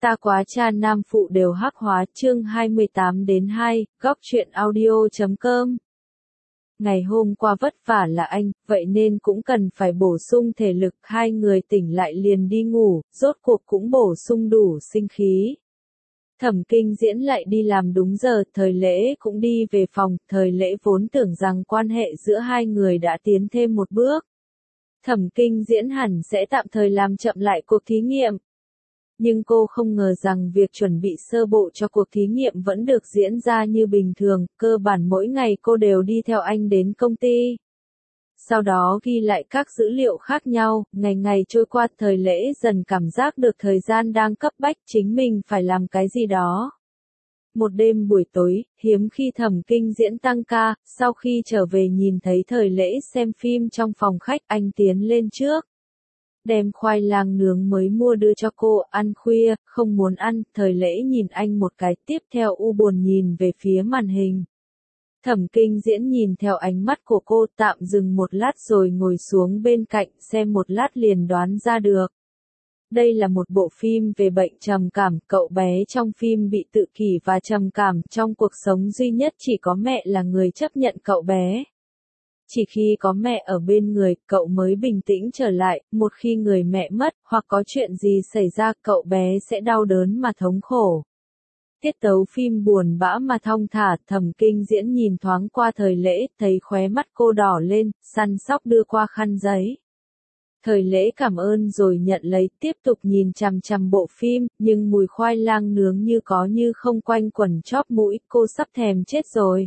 Ta quá cha nam phụ đều hắc hóa chương 28-2, góc truyện audio.com. Ngày hôm qua vất vả là anh, vậy nên cũng cần phải bổ sung thể lực. Hai người tỉnh lại liền đi ngủ, rốt cuộc cũng bổ sung đủ sinh khí. Thẩm Kinh Diễn lại đi làm đúng giờ, Thời Lễ cũng đi về phòng. Thời Lễ vốn tưởng rằng quan hệ giữa hai người đã tiến thêm một bước. Thẩm Kinh Diễn hẳn sẽ tạm thời làm chậm lại cuộc thí nghiệm. Nhưng cô không ngờ rằng việc chuẩn bị sơ bộ cho cuộc thí nghiệm vẫn được diễn ra như bình thường, cơ bản mỗi ngày cô đều đi theo anh đến công ty. Sau đó ghi lại các dữ liệu khác nhau, ngày trôi qua. Thời Lễ dần cảm giác được thời gian đang cấp bách, chính mình phải làm cái gì đó. Một đêm buổi tối, hiếm khi Thẩm Kinh Diễn tăng ca, sau khi trở về nhìn thấy Thời Lễ xem phim trong phòng khách, anh tiến lên trước. Đem khoai lang nướng mới mua đưa cho cô, ăn khuya, không muốn ăn. Thời Lễ nhìn anh một cái, tiếp theo u buồn nhìn về phía màn hình. Thẩm Kinh Diễn nhìn theo ánh mắt của cô, tạm dừng một lát rồi ngồi xuống bên cạnh, xem một lát liền đoán ra được. Đây là một bộ phim về bệnh trầm cảm, cậu bé trong phim bị tự kỷ và trầm cảm, trong cuộc sống duy nhất chỉ có mẹ là người chấp nhận cậu bé. Chỉ khi có mẹ ở bên người, cậu mới bình tĩnh trở lại, một khi người mẹ mất, hoặc có chuyện gì xảy ra, cậu bé sẽ đau đớn mà thống khổ. Tiết tấu phim buồn bã mà thong thả. Thẩm Kinh Diễn nhìn thoáng qua Thời Lễ, thấy khóe mắt cô đỏ lên, săn sóc đưa qua khăn giấy. Thời Lễ cảm ơn rồi nhận lấy, tiếp tục nhìn chằm chằm bộ phim, nhưng mùi khoai lang nướng như có như không quanh quẩn chóp mũi, cô sắp thèm chết rồi.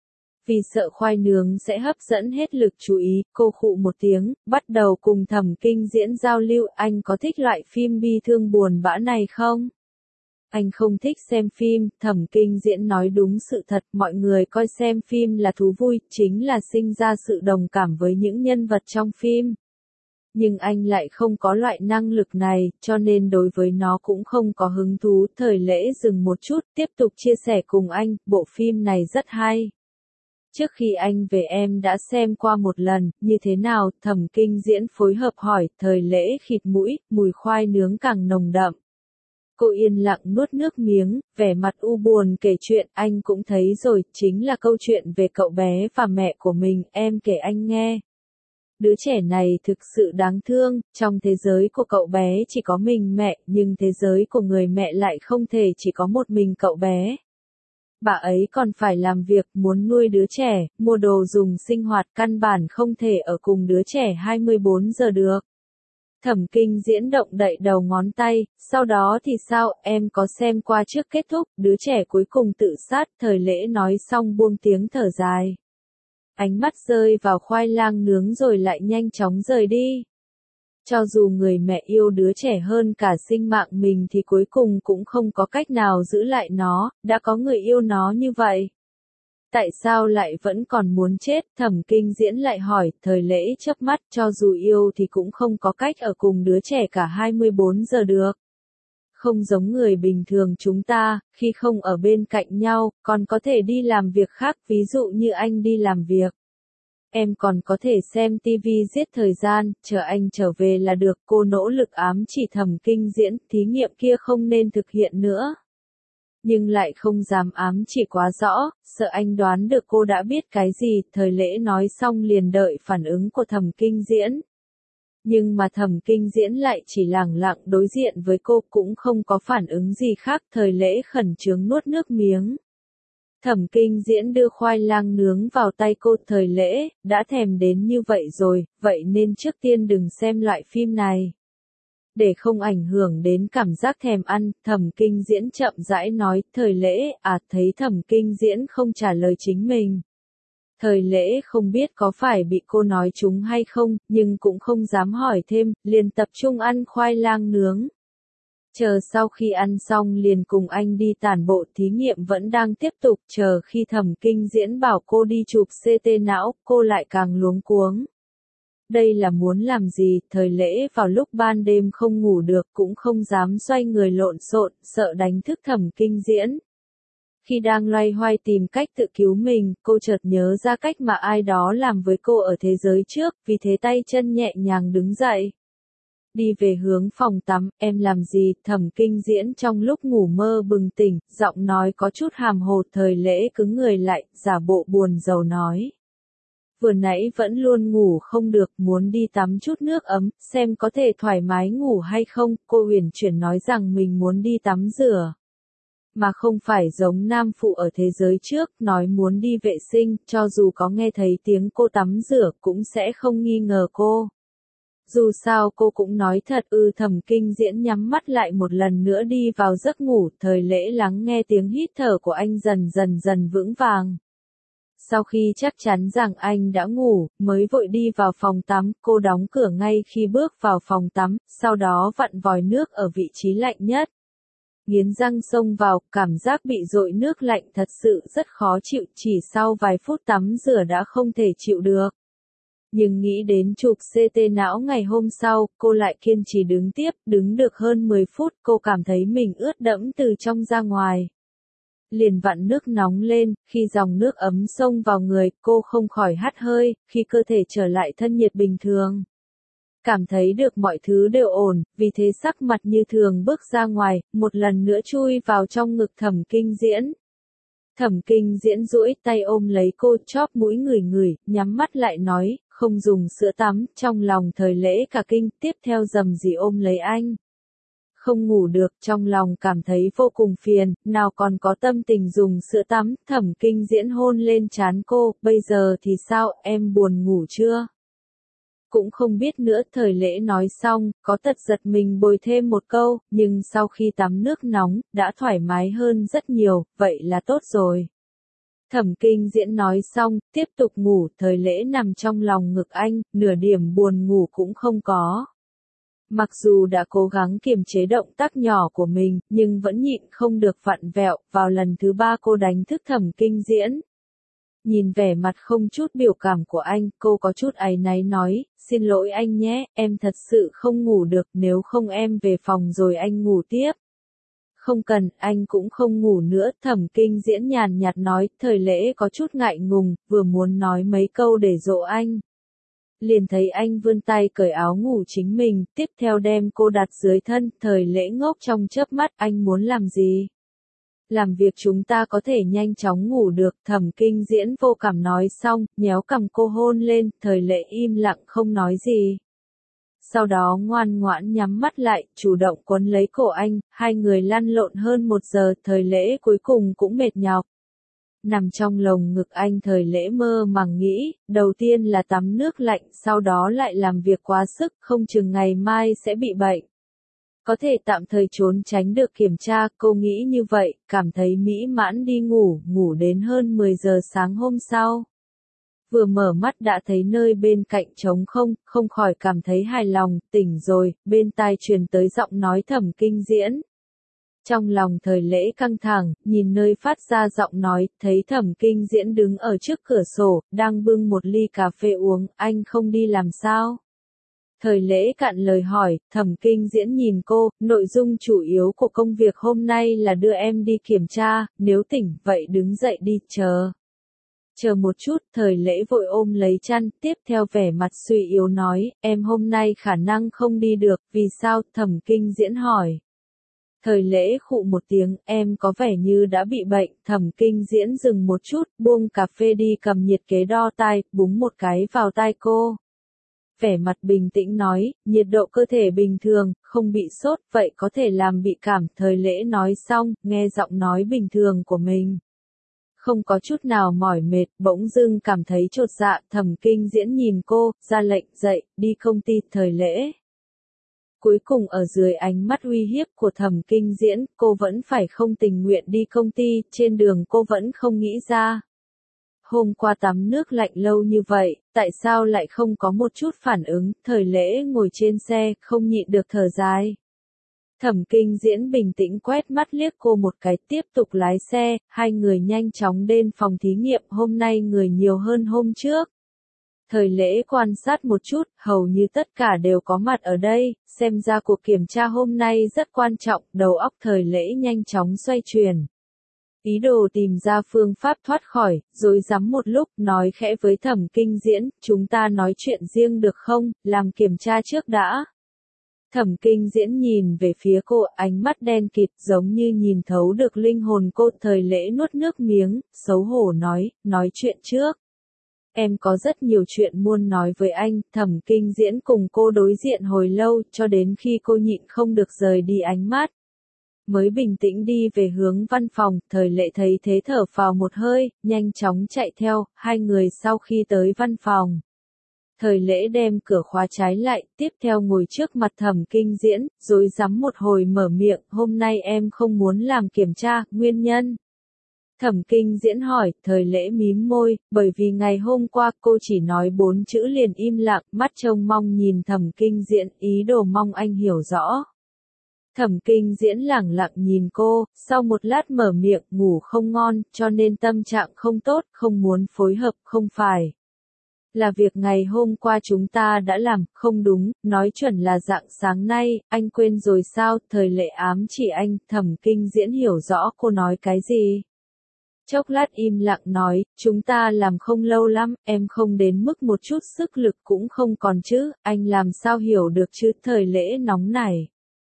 Vì sợ khoai nướng sẽ hấp dẫn hết lực chú ý, cô khụ một tiếng, bắt đầu cùng Thẩm Kinh Diễn giao lưu. Anh có thích loại phim bi thương buồn bã này không? Anh không thích xem phim. Thẩm Kinh Diễn nói đúng sự thật, mọi người coi xem phim là thú vui, chính là sinh ra sự đồng cảm với những nhân vật trong phim. Nhưng anh lại không có loại năng lực này, cho nên đối với nó cũng không có hứng thú. Thời Lễ dừng một chút, tiếp tục chia sẻ cùng anh, bộ phim này rất hay. Trước khi anh về em đã xem qua một lần, như thế nào? Thẩm Kinh Diễn phối hợp hỏi. Thời Lễ khịt mũi, mùi khoai nướng càng nồng đậm. Cô yên lặng nuốt nước miếng, vẻ mặt u buồn kể chuyện. Anh cũng thấy rồi, chính là câu chuyện về cậu bé và mẹ của mình, em kể anh nghe. Đứa trẻ này thực sự đáng thương, trong thế giới của cậu bé chỉ có mình mẹ, nhưng thế giới của người mẹ lại không thể chỉ có một mình cậu bé. Bà ấy còn phải làm việc, muốn nuôi đứa trẻ, mua đồ dùng sinh hoạt, căn bản không thể ở cùng đứa trẻ 24 giờ được. Thẩm Kinh Diễn động đậy đầu ngón tay, sau đó thì sao, em có xem qua trước kết thúc, đứa trẻ cuối cùng tự sát. Thời Lễ nói xong buông tiếng thở dài. Ánh mắt rơi vào khoai lang nướng rồi lại nhanh chóng rời đi. Cho dù người mẹ yêu đứa trẻ hơn cả sinh mạng mình thì cuối cùng cũng không có cách nào giữ lại nó, đã có người yêu nó như vậy. Tại sao lại vẫn còn muốn chết? Thẩm Kinh Diễn lại hỏi. Thời Lễ chớp mắt, cho dù yêu thì cũng không có cách ở cùng đứa trẻ cả 24 giờ được. Không giống người bình thường chúng ta, khi không ở bên cạnh nhau, còn có thể đi làm việc khác, ví dụ như anh đi làm việc. Em còn có thể xem TV giết thời gian, chờ anh trở về là được. Cô nỗ lực ám chỉ Thẩm Kinh Diễn, thí nghiệm kia không nên thực hiện nữa. Nhưng lại không dám ám chỉ quá rõ, sợ anh đoán được cô đã biết cái gì. Thời Lễ nói xong liền đợi phản ứng của Thẩm Kinh Diễn. Nhưng mà Thẩm Kinh Diễn lại chỉ lẳng lặng đối diện với cô, cũng không có phản ứng gì khác. Thời Lễ khẩn trương nuốt nước miếng. Thẩm Kinh Diễn đưa khoai lang nướng vào tay cô. Thời Lễ, đã thèm đến như vậy rồi, vậy nên trước tiên đừng xem loại phim này. Để không ảnh hưởng đến cảm giác thèm ăn, Thẩm Kinh Diễn chậm rãi nói. Thời Lễ, thấy Thẩm Kinh Diễn không trả lời chính mình. Thời Lễ không biết có phải bị cô nói trúng hay không, nhưng cũng không dám hỏi thêm, liền tập trung ăn khoai lang nướng. Chờ sau khi ăn xong liền cùng anh đi tản bộ. Thí nghiệm vẫn đang tiếp tục, chờ khi Thẩm Kinh Diễn bảo cô đi chụp CT não, cô lại càng luống cuống. Đây là muốn làm gì? Thời Lễ vào lúc ban đêm không ngủ được, cũng không dám xoay người lộn xộn, sợ đánh thức Thẩm Kinh Diễn. Khi đang loay hoay tìm cách tự cứu mình, cô chợt nhớ ra cách mà ai đó làm với cô ở thế giới trước, vì thế tay chân nhẹ nhàng đứng dậy. Đi về hướng phòng tắm, em làm gì? Thẩm Kinh Diễn trong lúc ngủ mơ bừng tỉnh, giọng nói có chút hàm hồ. Thời Lễ cứng người lại, giả bộ buồn rầu nói. Vừa nãy vẫn luôn ngủ không được, muốn đi tắm chút nước ấm, xem có thể thoải mái ngủ hay không. Cô uyển chuyển nói rằng mình muốn đi tắm rửa. Mà không phải giống nam phụ ở thế giới trước, nói muốn đi vệ sinh, cho dù có nghe thấy tiếng cô tắm rửa cũng sẽ không nghi ngờ cô. Dù sao cô cũng nói thật. Thẩm Kinh Diễn nhắm mắt lại một lần nữa đi vào giấc ngủ. Thời Lễ lắng nghe tiếng hít thở của anh dần vững vàng. Sau khi chắc chắn rằng anh đã ngủ, mới vội đi vào phòng tắm. Cô đóng cửa ngay khi bước vào phòng tắm, sau đó vặn vòi nước ở vị trí lạnh nhất. Nghiến răng xông vào, cảm giác bị dội nước lạnh thật sự rất khó chịu. Chỉ sau vài phút tắm rửa đã không thể chịu được. Nhưng nghĩ đến chụp CT não ngày hôm sau, cô lại kiên trì đứng tiếp. Đứng được hơn 10 phút, cô cảm thấy mình ướt đẫm từ trong ra ngoài. Liền vặn nước nóng lên, khi dòng nước ấm xông vào người, cô không khỏi hắt hơi. Khi cơ thể trở lại thân nhiệt bình thường, cảm thấy được mọi thứ đều ổn, vì thế sắc mặt như thường bước ra ngoài, một lần nữa chui vào trong ngực Thẩm Kinh Diễn. Thẩm Kinh Diễn duỗi tay ôm lấy cô, chóp mũi ngửi, nhắm mắt lại nói, không dùng sữa tắm. Trong lòng Thời Lễ cả kinh, tiếp theo rầm rì ôm lấy anh. Không ngủ được, trong lòng cảm thấy vô cùng phiền, nào còn có tâm tình dùng sữa tắm. Thẩm Kinh Diễn hôn lên trán cô, bây giờ thì sao, em buồn ngủ chưa? Cũng không biết nữa. Thời Lễ nói xong, có tật giật mình bồi thêm một câu, nhưng sau khi tắm nước nóng, đã thoải mái hơn rất nhiều, vậy là tốt rồi. Thẩm Kinh Diễn nói xong, tiếp tục ngủ. Thời Lễ nằm trong lòng ngực anh, nửa điểm buồn ngủ cũng không có. Mặc dù đã cố gắng kiềm chế động tác nhỏ của mình, nhưng vẫn nhịn không được vặn vẹo. Vào lần thứ 3 cô đánh thức Thẩm Kinh Diễn. Nhìn vẻ mặt không chút biểu cảm của anh, cô có chút áy náy nói, xin lỗi anh nhé, em thật sự không ngủ được, nếu không em về phòng rồi anh ngủ tiếp. Không cần, anh cũng không ngủ nữa. Thẩm Kinh Diễn nhàn nhạt nói. Thời Lễ có chút ngại ngùng, vừa muốn nói mấy câu để dỗ anh. Liền thấy anh vươn tay cởi áo ngủ chính mình, tiếp theo đem cô đặt dưới thân. Thời Lễ ngốc trong chớp mắt, anh muốn làm gì? Làm việc chúng ta có thể nhanh chóng ngủ được. Thẩm Kinh Diễn vô cảm nói xong, nhéo cằm cô hôn lên. Thời Lễ im lặng không nói gì. Sau đó ngoan ngoãn nhắm mắt lại, chủ động quấn lấy cổ anh. Hai người lăn lộn hơn 1 giờ. Thời Lễ cuối cùng cũng mệt nhọc. Nằm trong lồng ngực anh. Thời Lễ mơ màng nghĩ, đầu tiên là tắm nước lạnh, sau đó lại làm việc quá sức, không chừng ngày mai sẽ bị bệnh. Có thể tạm thời trốn tránh được kiểm tra, cô nghĩ như vậy, cảm thấy mỹ mãn đi ngủ, ngủ đến hơn 10 giờ sáng hôm sau. Vừa mở mắt đã thấy nơi bên cạnh trống không, không khỏi cảm thấy hài lòng. Tỉnh rồi, bên tai truyền tới giọng nói Thẩm Kinh Diễn. Trong lòng Thời Lễ căng thẳng, nhìn nơi phát ra giọng nói, thấy Thẩm Kinh Diễn đứng ở trước cửa sổ, đang bưng một ly cà phê uống. Anh không đi làm sao? Thời Lễ cạn lời hỏi. Thẩm Kinh Diễn nhìn cô, nội dung chủ yếu của công việc hôm nay là đưa em đi kiểm tra, nếu tỉnh, vậy đứng dậy đi, Chờ một chút. Thời Lễ vội ôm lấy chăn, tiếp theo vẻ mặt suy yếu nói, em hôm nay khả năng không đi được. Vì sao? Thẩm Kinh Diễn hỏi. Thời Lễ khụ một tiếng, em có vẻ như đã bị bệnh. Thẩm Kinh Diễn dừng một chút, buông cà phê đi, cầm nhiệt kế đo tai, búng một cái vào tai cô. Vẻ mặt bình tĩnh nói, nhiệt độ cơ thể bình thường, không bị sốt, vậy có thể làm bị cảm. Thời Lễ nói xong, nghe giọng nói bình thường của mình. Không có chút nào mỏi mệt, bỗng dưng cảm thấy chột dạ. Thẩm Kinh Diễn nhìn cô, ra lệnh, dậy, đi công ty. Thời Lễ. Cuối cùng ở dưới ánh mắt uy hiếp của Thẩm Kinh Diễn, cô vẫn phải không tình nguyện đi công ty. Trên đường cô vẫn không nghĩ ra. Hôm qua tắm nước lạnh lâu như vậy, tại sao lại không có một chút phản ứng? Thời Lễ ngồi trên xe, không nhịn được thở dài. Thẩm Kinh Diễn bình tĩnh quét mắt liếc cô một cái, tiếp tục lái xe. Hai người nhanh chóng đến phòng thí nghiệm. Hôm nay người nhiều hơn hôm trước. Thời Lễ quan sát một chút, hầu như tất cả đều có mặt ở đây, xem ra cuộc kiểm tra hôm nay rất quan trọng. Đầu óc Thời Lễ nhanh chóng xoay chuyển. Ý đồ tìm ra phương pháp thoát khỏi, rối rắm một lúc, nói khẽ với Thẩm Kinh Diễn, chúng ta nói chuyện riêng được không, làm kiểm tra trước đã. Thẩm Kinh Diễn nhìn về phía cô, ánh mắt đen kịt giống như nhìn thấu được linh hồn cô. Thời Lễ nuốt nước miếng, xấu hổ nói chuyện trước. Em có rất nhiều chuyện muốn nói với anh. Thẩm Kinh Diễn cùng cô đối diện hồi lâu, cho đến khi cô nhịn không được rời đi ánh mắt. Mới bình tĩnh đi về hướng văn phòng, Thời Lệ thấy thế thở phào một hơi, nhanh chóng chạy theo. Hai người sau khi tới văn phòng, Thời Lễ đem cửa khóa trái lại, tiếp theo ngồi trước mặt Thẩm Kinh Diễn, rối rắm một hồi mở miệng, hôm nay em không muốn làm kiểm tra, nguyên nhân. Thẩm Kinh Diễn hỏi, Thời Lễ mím môi, bởi vì ngày hôm qua cô chỉ nói 4 chữ liền im lặng, mắt trông mong nhìn Thẩm Kinh Diễn, ý đồ mong anh hiểu rõ. Thẩm Kinh Diễn lẳng lặng nhìn cô, sau một lát mở miệng, ngủ không ngon, cho nên tâm trạng không tốt, không muốn phối hợp, không phải. Là việc ngày hôm qua chúng ta đã làm, không đúng, nói chuẩn là rạng sáng nay, anh quên rồi sao? Thời Lệ ám chỉ anh. Thẩm Kinh Diễn hiểu rõ cô nói cái gì. Chốc lát im lặng nói, chúng ta làm không lâu lắm, em không đến mức một chút sức lực cũng không còn chứ, anh làm sao hiểu được chứ? Thời Lễ nóng nảy.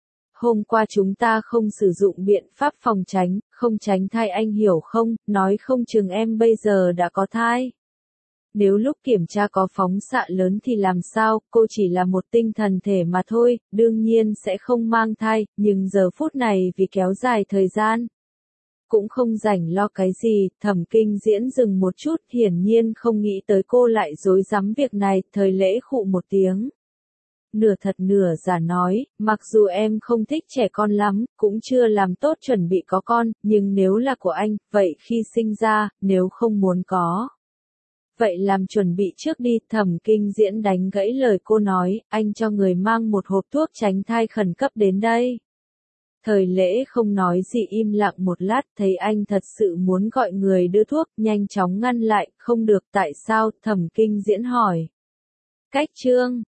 Hôm qua chúng ta không sử dụng biện pháp phòng tránh, không tránh thai, anh hiểu không? Nói không chừng em bây giờ đã có thai. Nếu lúc kiểm tra có phóng xạ lớn thì làm sao? Cô chỉ là một tinh thần thể mà thôi, đương nhiên sẽ không mang thai, nhưng giờ phút này vì kéo dài thời gian, cũng không rảnh lo cái gì. Thẩm Kinh Diễn dừng một chút, hiển nhiên không nghĩ tới cô lại rối rắm việc này. Thời Lễ khụ một tiếng, nửa thật nửa giả nói, mặc dù em không thích trẻ con lắm, cũng chưa làm tốt chuẩn bị có con, nhưng nếu là của anh, vậy khi sinh ra, nếu không muốn có, vậy làm chuẩn bị trước đi. Thẩm Kinh Diễn đánh gãy lời cô nói, anh cho người mang một hộp thuốc tránh thai khẩn cấp đến đây. Thời Lễ không nói gì, im lặng một lát, thấy anh thật sự muốn gọi người đưa thuốc, nhanh chóng ngăn lại, không được, tại sao? Thẩm Kinh Diễn hỏi. Cách chương